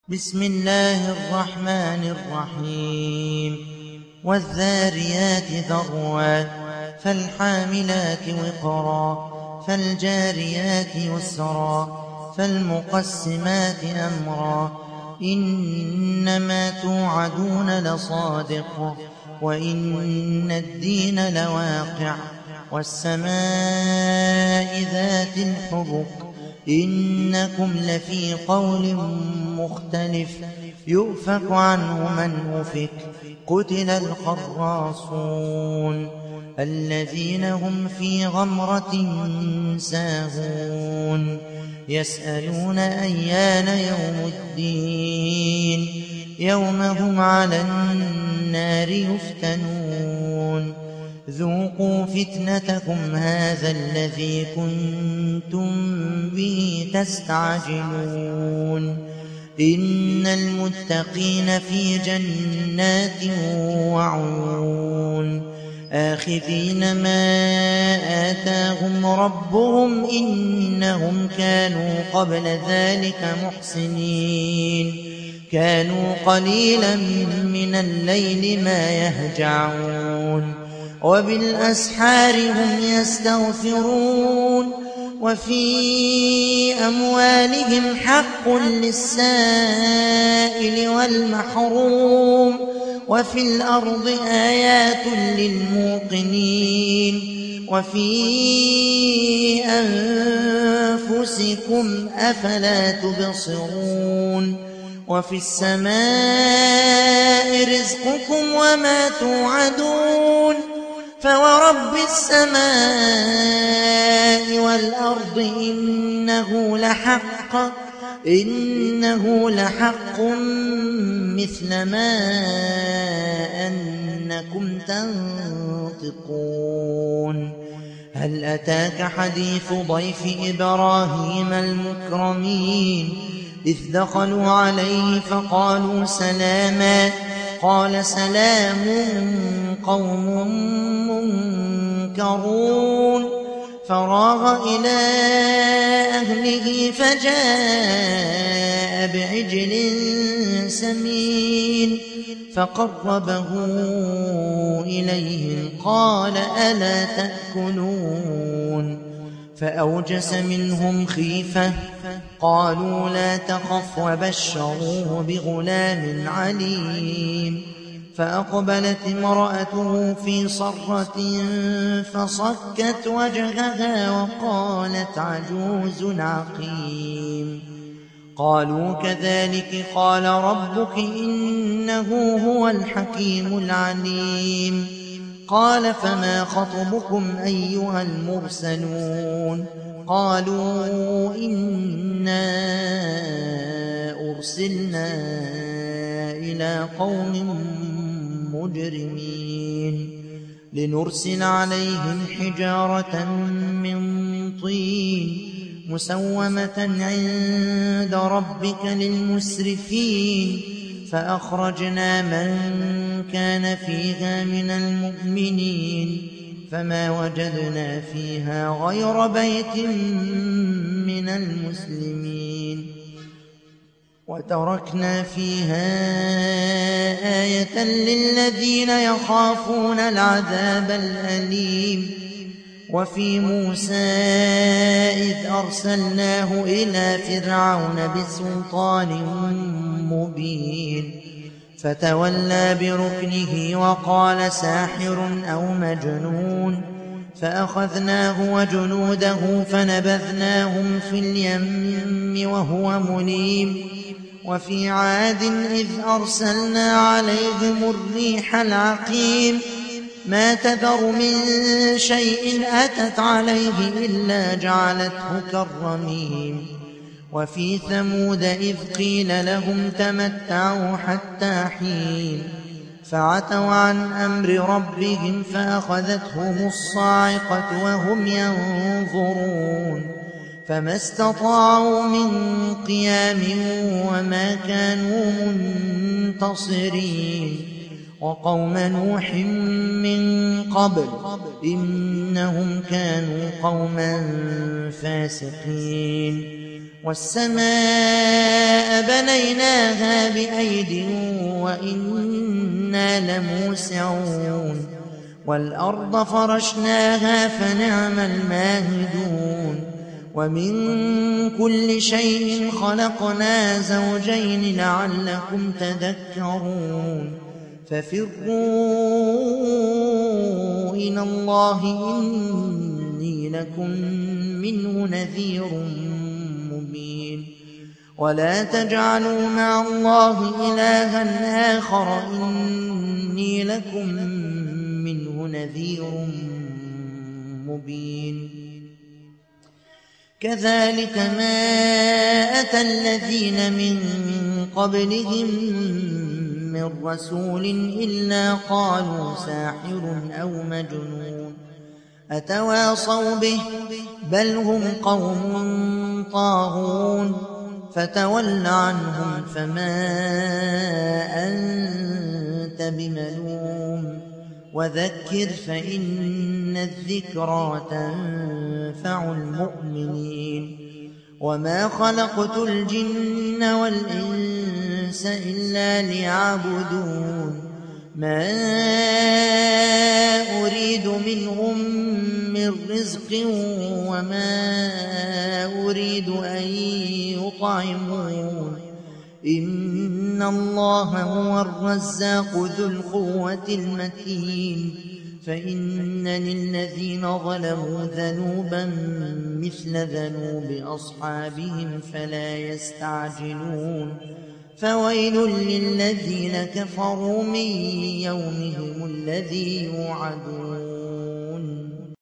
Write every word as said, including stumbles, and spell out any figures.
بسم الله الرحمن الرحيم والذاريات ذروا فالحاملات وقرا فالجاريات يسرا فالمقسمات أمرا إنما توعدون لصادق وإن الدين لواقع والسماء ذات الحبك إنكم لفي قول مختلف يؤفك عنه من أفك قتل الخراصون الذين هم في غمرة ساهون يسألون أيان يوم الدين يوم هم على النار يفتنون ذوقوا فتنتكم هذا الذي كنتم به تستعجلون إن المتقين في جنات وعيون آخذين ما آتاهم ربهم إنهم كانوا قبل ذلك محسنين كانوا قليلا من الليل ما يهجعون وبالأسحار هم يستغفرون وفي أموالهم حق للسائل والمحروم وفي الأرض آيات للموقنين وفي أنفسكم أفلا تبصرون وفي السماء رزقكم وما توعدون فورب السماء والأرض إنه لحق إنه لحق مثل ما أنكم تنطقون هل أتاك حديث ضيف إبراهيم المكرمين إذ دخلوا عليه فقالوا سلاما قال سلام قوم منكرون فراغ إلى أهله فجاء بعجل سمين فقربه إليهم قال ألا تأكلون فأوجس منهم خيفة قالوا لا تخف وبشروه بغلام عليم فأقبلت امرأته في صرة فصكت وجهها وقالت عجوز عقيم قالوا كذلك قال ربك إنه هو الحكيم العليم قال فما خطبكم أيها المرسلون قالوا إنا أرسلنا إلى قوم مجرمين لنرسل عليهم حجارة من طين مسومة عند ربك للمسرفين فأخرجنا من كان فيها من المؤمنين فما وجدنا فيها غير بيت من المسلمين وتركنا فيها آية للذين يخافون العذاب الأليم وفي موسى إذ أرسلناه إلى فرعون بسلطان مبين فتولى بركنه وقال ساحر أو مجنون فأخذناه وجنوده فنبذناهم في اليم وهو مليم وفي عاد إذ أرسلنا عليهم الريح العقيم ما تذر من شيء أتت عليه إلا جعلته كالرميم وفي ثمود إذ قيل لهم تمتعوا حتى حين فعتوا عن أمر ربهم فأخذتهم الصاعقة وهم ينظرون فما استطاعوا من قيام وما كانوا منتصرين وقوم نوح من قبل إنهم كانوا قوما فاسقين والسماء بنيناها بأيد وإنا لموسعون والأرض فرشناها فنعم الماهدون ومن كل شيء خلقنا زوجين لعلكم تذكرون ففروا إلى الله إني لكم منه نذير مبين ولا تجعلوا مع الله إلها آخر إني لكم منه نذير مبين كذلك ما أتى الذين من قبلهم من رسول إلا قالوا ساحر أو مجنون أتواصوا به بل هم قوم طاغون فتول عنهم فما أنت بملوم وذكر فإن الذكرى تنفع المؤمنين وما خلقت الجن والإنس إلا ليعبدون ما أريد منهم من رزق وما أريد أن يطعمون إن الله هو الرزاق ذو القوة المتين فإن للذين ظلموا ذنوبا مثل ذنوب أصحابهم فلا يستعجلون فويل للذين كفروا من يومهم الذي يوعدون